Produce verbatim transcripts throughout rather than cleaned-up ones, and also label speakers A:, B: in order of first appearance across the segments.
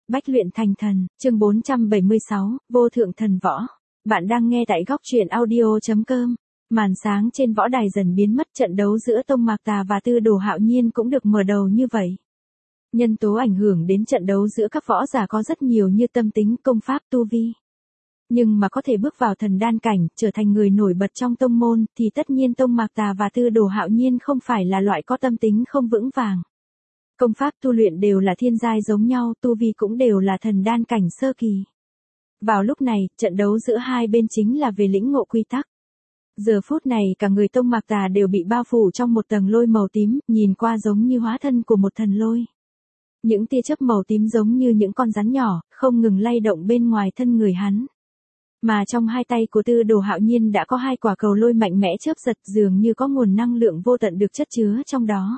A: Bách luyện thành thần, chương bốn trăm bảy mươi sáu, vô thượng thần võ. Bạn đang nghe tại góc truyện audio.com. Màn sáng trên võ đài dần biến mất, trận đấu giữa Tông Mạc Tà và Tư Đồ Hạo Nhiên cũng được mở đầu như vậy. Nhân tố ảnh hưởng đến trận đấu giữa các võ giả có rất nhiều như tâm tính, công pháp, tu vi. Nhưng mà có thể bước vào thần đan cảnh, trở thành người nổi bật trong tông môn, thì tất nhiên Tông Mạc Tà và Tư Đồ Hạo Nhiên không phải là loại có tâm tính không vững vàng. Công pháp tu luyện đều là thiên giai giống nhau, tu vi cũng đều là thần đan cảnh sơ kỳ. Vào lúc này, trận đấu giữa hai bên chính là về lĩnh ngộ quy tắc. Giờ phút này cả người Tông Mạc Tà đều bị bao phủ trong một tầng lôi màu tím, nhìn qua giống như hóa thân của một thần lôi. Những tia chớp màu tím giống như những con rắn nhỏ, không ngừng lay động bên ngoài thân người hắn. Mà trong hai tay của Tư Đồ Hạo Nhiên đã có hai quả cầu lôi mạnh mẽ chớp giật, dường như có nguồn năng lượng vô tận được chất chứa trong đó.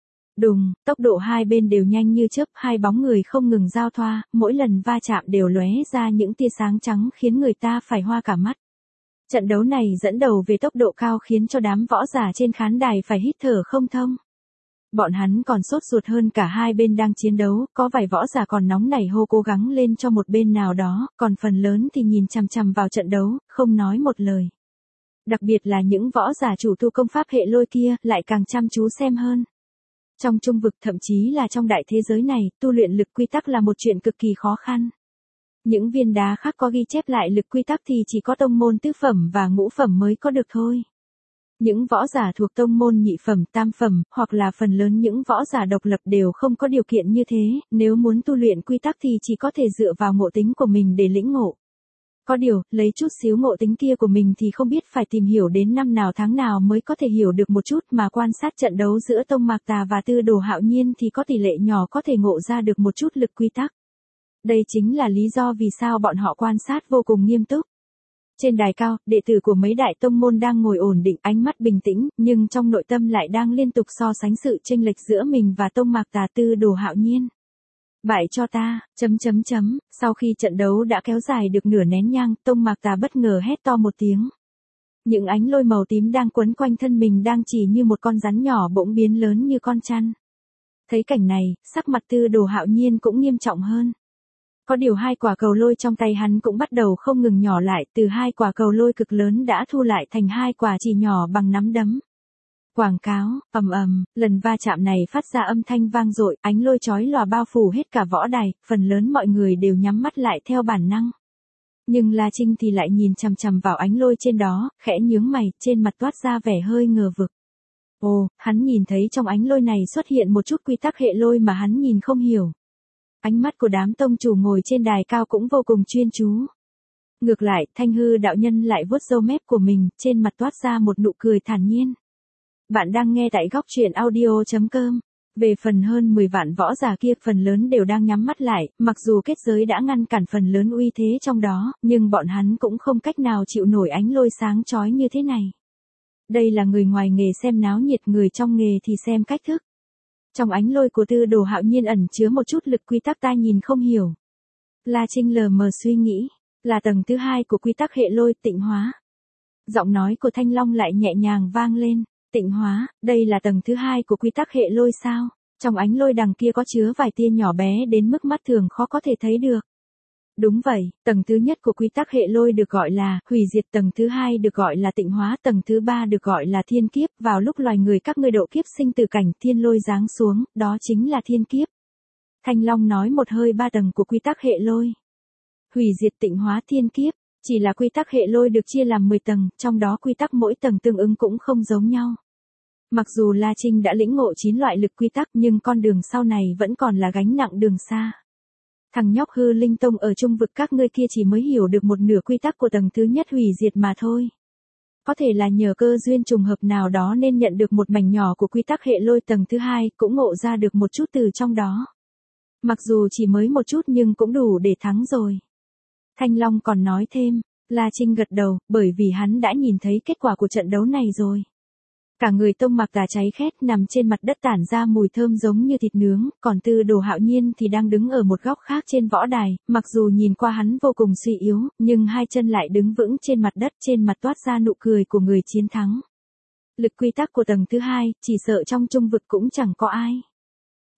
A: Đùng, tốc độ hai bên đều nhanh như chớp, hai bóng người không ngừng giao thoa, mỗi lần va chạm đều lóe ra những tia sáng trắng khiến người ta phải hoa cả mắt. Trận đấu này dẫn đầu về tốc độ cao khiến cho đám võ giả trên khán đài phải hít thở không thông. Bọn hắn còn sốt ruột hơn cả hai bên đang chiến đấu, có vài võ giả còn nóng nảy hô cố gắng lên cho một bên nào đó, còn phần lớn thì nhìn chằm chằm vào trận đấu, không nói một lời. Đặc biệt là những võ giả chủ tu công pháp hệ lôi kia, lại càng chăm chú xem hơn. Trong trung vực thậm chí là trong đại thế giới này, tu luyện lực quy tắc là một chuyện cực kỳ khó khăn. Những viên đá khác có ghi chép lại lực quy tắc thì chỉ có tông môn tứ phẩm và ngũ phẩm mới có được thôi. Những võ giả thuộc tông môn nhị phẩm, tam phẩm, hoặc là phần lớn những võ giả độc lập đều không có điều kiện như thế, nếu muốn tu luyện quy tắc thì chỉ có thể dựa vào ngộ tính của mình để lĩnh ngộ. Có điều, lấy chút xíu ngộ tính kia của mình thì không biết phải tìm hiểu đến năm nào tháng nào mới có thể hiểu được một chút, mà quan sát trận đấu giữa Tông Mạc Tà và Tư Đồ Hạo Nhiên thì có tỷ lệ nhỏ có thể ngộ ra được một chút lực quy tắc. Đây chính là lý do vì sao bọn họ quan sát vô cùng nghiêm túc. Trên đài cao, đệ tử của mấy đại tông môn đang ngồi ổn định, ánh mắt bình tĩnh, nhưng trong nội tâm lại đang liên tục so sánh sự chênh lệch giữa mình và Tông Mạc Tà, Tư Đồ Hạo Nhiên. Bại cho ta, chấm chấm chấm, sau khi trận đấu đã kéo dài được nửa nén nhang, Tông Mạc Tà bất ngờ hét to một tiếng. Những ánh lôi màu tím đang quấn quanh thân mình đang chỉ như một con rắn nhỏ bỗng biến lớn như con chăn. Thấy cảnh này, sắc mặt Tư Đồ Hạo Nhiên cũng nghiêm trọng hơn. Có điều hai quả cầu lôi trong tay hắn cũng bắt đầu không ngừng nhỏ lại, từ hai quả cầu lôi cực lớn đã thu lại thành hai quả chỉ nhỏ bằng nắm đấm. Quảng cáo, ầm ầm, lần va chạm này phát ra âm thanh vang dội, ánh lôi chói lòa bao phủ hết cả võ đài, phần lớn mọi người đều nhắm mắt lại theo bản năng. Nhưng La Trinh thì lại nhìn chằm chằm vào ánh lôi trên đó, khẽ nhướng mày, trên mặt toát ra vẻ hơi ngờ vực. Ồ, hắn nhìn thấy trong ánh lôi này xuất hiện một chút quy tắc hệ lôi mà hắn nhìn không hiểu. Ánh mắt của đám tông chủ ngồi trên đài cao cũng vô cùng chuyên chú. Ngược lại, Thanh Hư đạo nhân lại vuốt râu mép của mình, trên mặt toát ra một nụ cười thản nhiên. Bạn đang nghe tại góc truyện audio.com. Về phần hơn mười vạn võ giả kia, phần lớn đều đang nhắm mắt lại, mặc dù kết giới đã ngăn cản phần lớn uy thế trong đó, nhưng bọn hắn cũng không cách nào chịu nổi ánh lôi sáng chói như thế này. Đây là người ngoài nghề xem náo nhiệt, người trong nghề thì xem cách thức. Trong ánh lôi của Tư Đồ Hạo Nhiên ẩn chứa một chút lực quy tắc ta nhìn không hiểu. La Trinh lờ mờ suy nghĩ, là tầng thứ hai của quy tắc hệ lôi, tịnh hóa. Giọng nói của Thanh Long lại nhẹ nhàng vang lên. Tịnh hóa, đây là tầng thứ hai của quy tắc hệ lôi sao? Trong ánh lôi đằng kia có chứa vài tia nhỏ bé đến mức mắt thường khó có thể thấy được. Đúng vậy, tầng thứ nhất của quy tắc hệ lôi được gọi là hủy diệt, tầng thứ hai được gọi là tịnh hóa, tầng thứ ba được gọi là thiên kiếp. Vào lúc loài người các ngươi độ kiếp sinh từ cảnh thiên lôi giáng xuống, đó chính là thiên kiếp. Thanh Long nói một hơi ba tầng của quy tắc hệ lôi. Hủy diệt, tịnh hóa, thiên kiếp. Chỉ là quy tắc hệ lôi được chia làm mười tầng, trong đó quy tắc mỗi tầng tương ứng cũng không giống nhau. Mặc dù La Trinh đã lĩnh ngộ chín loại lực quy tắc nhưng con đường sau này vẫn còn là gánh nặng đường xa. Thằng nhóc Hư Linh Tông ở trung vực các ngươi kia chỉ mới hiểu được một nửa quy tắc của tầng thứ nhất hủy diệt mà thôi. Có thể là nhờ cơ duyên trùng hợp nào đó nên nhận được một mảnh nhỏ của quy tắc hệ lôi tầng thứ hai, cũng ngộ ra được một chút từ trong đó. Mặc dù chỉ mới một chút nhưng cũng đủ để thắng rồi. Thanh Long còn nói thêm, La Trinh gật đầu, bởi vì hắn đã nhìn thấy kết quả của trận đấu này rồi. Cả người Tông Mạc Tà cháy khét nằm trên mặt đất tản ra mùi thơm giống như thịt nướng, còn Tư Đồ Hạo Nhiên thì đang đứng ở một góc khác trên võ đài, mặc dù nhìn qua hắn vô cùng suy yếu, nhưng hai chân lại đứng vững trên mặt đất, trên mặt toát ra nụ cười của người chiến thắng. Lực quy tắc của tầng thứ hai, chỉ sợ trong trung vực cũng chẳng có ai.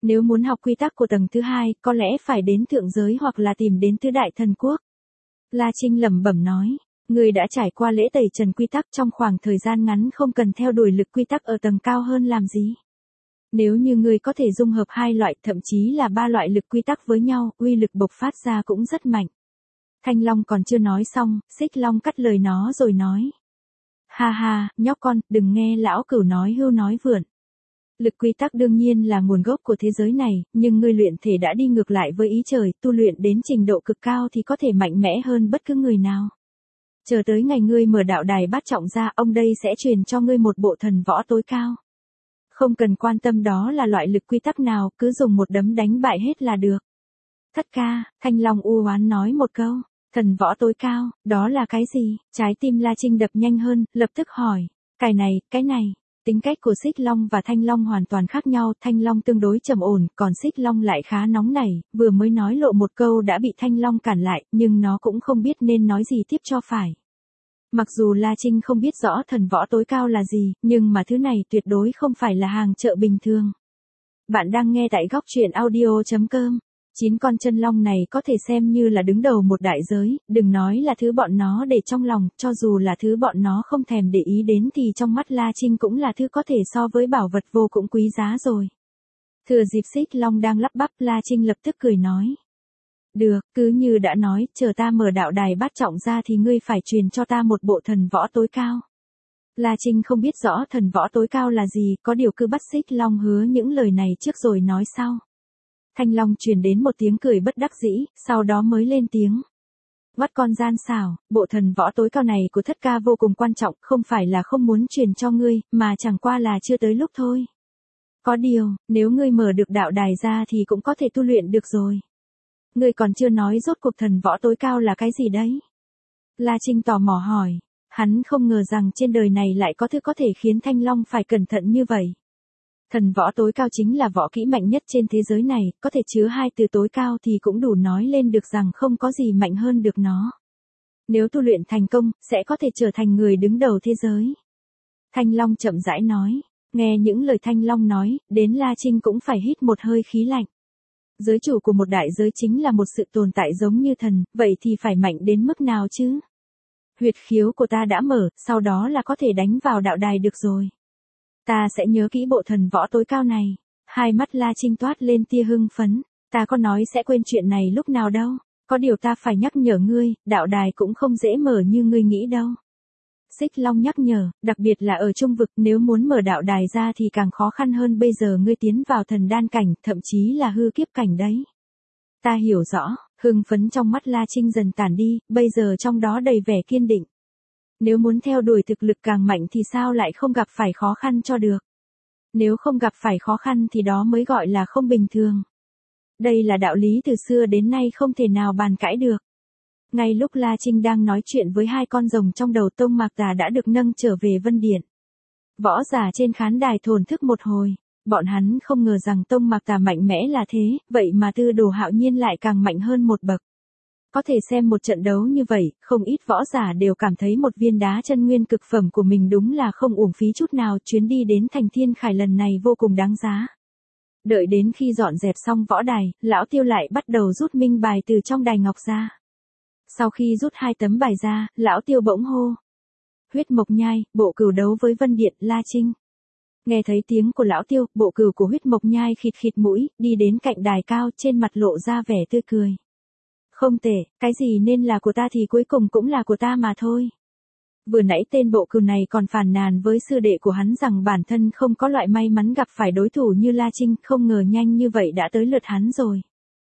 A: Nếu muốn học quy tắc của tầng thứ hai, có lẽ phải đến thượng giới hoặc là tìm đến tứ đại thần quốc. La Trinh lẩm bẩm nói, người đã trải qua lễ tẩy trần quy tắc trong khoảng thời gian ngắn không cần theo đuổi lực quy tắc ở tầng cao hơn làm gì. Nếu như người có thể dung hợp hai loại, thậm chí là ba loại lực quy tắc với nhau, uy lực bộc phát ra cũng rất mạnh. Thanh Long còn chưa nói xong, Xích Long cắt lời nó rồi nói. Ha ha, nhóc con, đừng nghe lão cửu nói hưu nói vượn. Lực quy tắc đương nhiên là nguồn gốc của thế giới này, nhưng ngươi luyện thể đã đi ngược lại với ý trời, tu luyện đến trình độ cực cao thì có thể mạnh mẽ hơn bất cứ người nào. Chờ tới ngày ngươi mở đạo đài bát trọng ra, ông đây sẽ truyền cho ngươi một bộ thần võ tối cao. Không cần quan tâm đó là loại lực quy tắc nào, cứ dùng một đấm đánh bại hết là được. Thất ca, Thanh Long u oán nói một câu, thần võ tối cao, đó là cái gì? Trái tim La Trinh đập nhanh hơn, lập tức hỏi, cái này, cái này. Tính cách của Xích Long và Thanh Long hoàn toàn khác nhau, Thanh Long tương đối trầm ổn, còn Xích Long lại khá nóng nảy, vừa mới nói lộ một câu đã bị Thanh Long cản lại, nhưng nó cũng không biết nên nói gì tiếp cho phải. Mặc dù La Trinh không biết rõ thần võ tối cao là gì, nhưng mà thứ này tuyệt đối không phải là hàng chợ bình thường. Bạn đang nghe tại góc truyện audio chấm com. Chín con chân long này có thể xem như là đứng đầu một đại giới, đừng nói là thứ bọn nó để trong lòng, cho dù là thứ bọn nó không thèm để ý đến thì trong mắt La Trinh cũng là thứ có thể so với bảo vật vô cùng quý giá rồi. Thừa dịp Xích Long đang lắp bắp, La Trinh lập tức cười nói. Được, cứ như đã nói, chờ ta mở đạo đài bát trọng ra thì ngươi phải truyền cho ta một bộ thần võ tối cao. La Trinh không biết rõ thần võ tối cao là gì, có điều cứ bắt Xích Long hứa những lời này trước rồi nói sau. Thanh Long truyền đến một tiếng cười bất đắc dĩ, sau đó mới lên tiếng. Vắt con gian xảo, bộ thần võ tối cao này của thất ca vô cùng quan trọng, không phải là không muốn truyền cho ngươi, mà chẳng qua là chưa tới lúc thôi. Có điều, nếu ngươi mở được đạo đài ra thì cũng có thể tu luyện được rồi. Ngươi còn chưa nói rốt cuộc thần võ tối cao là cái gì đấy? La Trinh tò mò hỏi, hắn không ngờ rằng trên đời này lại có thứ có thể khiến Thanh Long phải cẩn thận như vậy. Thần võ tối cao chính là võ kỹ mạnh nhất trên thế giới này, có thể chứa hai từ tối cao thì cũng đủ nói lên được rằng không có gì mạnh hơn được nó. Nếu tu luyện thành công, sẽ có thể trở thành người đứng đầu thế giới. Thanh Long chậm rãi nói, nghe những lời Thanh Long nói, đến La Trinh cũng phải hít một hơi khí lạnh. Giới chủ của một đại giới chính là một sự tồn tại giống như thần, vậy thì phải mạnh đến mức nào chứ? Huyệt khiếu của ta đã mở, sau đó là có thể đánh vào đạo đài được rồi. Ta sẽ nhớ kỹ bộ thần võ tối cao này. Hai mắt La Trinh toát lên tia hưng phấn. Ta có nói sẽ quên chuyện này lúc nào đâu. Có điều ta phải nhắc nhở ngươi, đạo đài cũng không dễ mở như ngươi nghĩ đâu. Xích Long nhắc nhở, đặc biệt là ở trung vực, nếu muốn mở đạo đài ra thì càng khó khăn hơn, bây giờ ngươi tiến vào thần đan cảnh, thậm chí là hư kiếp cảnh đấy. Ta hiểu rõ, hưng phấn trong mắt La Trinh dần tản đi, bây giờ trong đó đầy vẻ kiên định. Nếu muốn theo đuổi thực lực càng mạnh thì sao lại không gặp phải khó khăn cho được. Nếu không gặp phải khó khăn thì đó mới gọi là không bình thường. Đây là đạo lý từ xưa đến nay không thể nào bàn cãi được. Ngay lúc La Trinh đang nói chuyện với hai con rồng trong đầu, Tông Mạc Tà đã được nâng trở về Vân Điện. Võ giả trên khán đài thổn thức một hồi. Bọn hắn không ngờ rằng Tông Mạc Tà mạnh mẽ là thế, vậy mà Tư Đồ Hạo Nhiên lại càng mạnh hơn một bậc. Có thể xem một trận đấu như vậy, không ít võ giả đều cảm thấy một viên đá chân nguyên cực phẩm của mình đúng là không uổng phí chút nào, chuyến đi đến thành Thiên Khải lần này vô cùng đáng giá. Đợi đến khi dọn dẹp xong võ đài, lão Tiêu lại bắt đầu rút minh bài từ trong đài ngọc ra. Sau khi rút hai tấm bài ra, lão Tiêu bỗng hô. Huyết Mộc Nhai, bộ cửu đấu với Vân Điện, La Trinh. Nghe thấy tiếng của lão Tiêu, bộ cửu của Huyết Mộc Nhai khịt khịt mũi, đi đến cạnh đài cao, trên mặt lộ ra vẻ tươi cười. Không tệ, cái gì nên là của ta thì cuối cùng cũng là của ta mà thôi. Vừa nãy tên bộ cừu này còn phàn nàn với sư đệ của hắn rằng bản thân không có loại may mắn gặp phải đối thủ như La Trinh, không ngờ nhanh như vậy đã tới lượt hắn rồi.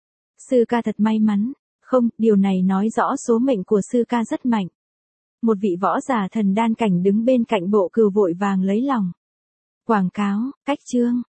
A: Sư ca thật may mắn, không, điều này nói rõ số mệnh của sư ca rất mạnh. Một vị võ giả thần đan cảnh đứng bên cạnh bộ cừu vội vàng lấy lòng. Quảng cáo, cách chương.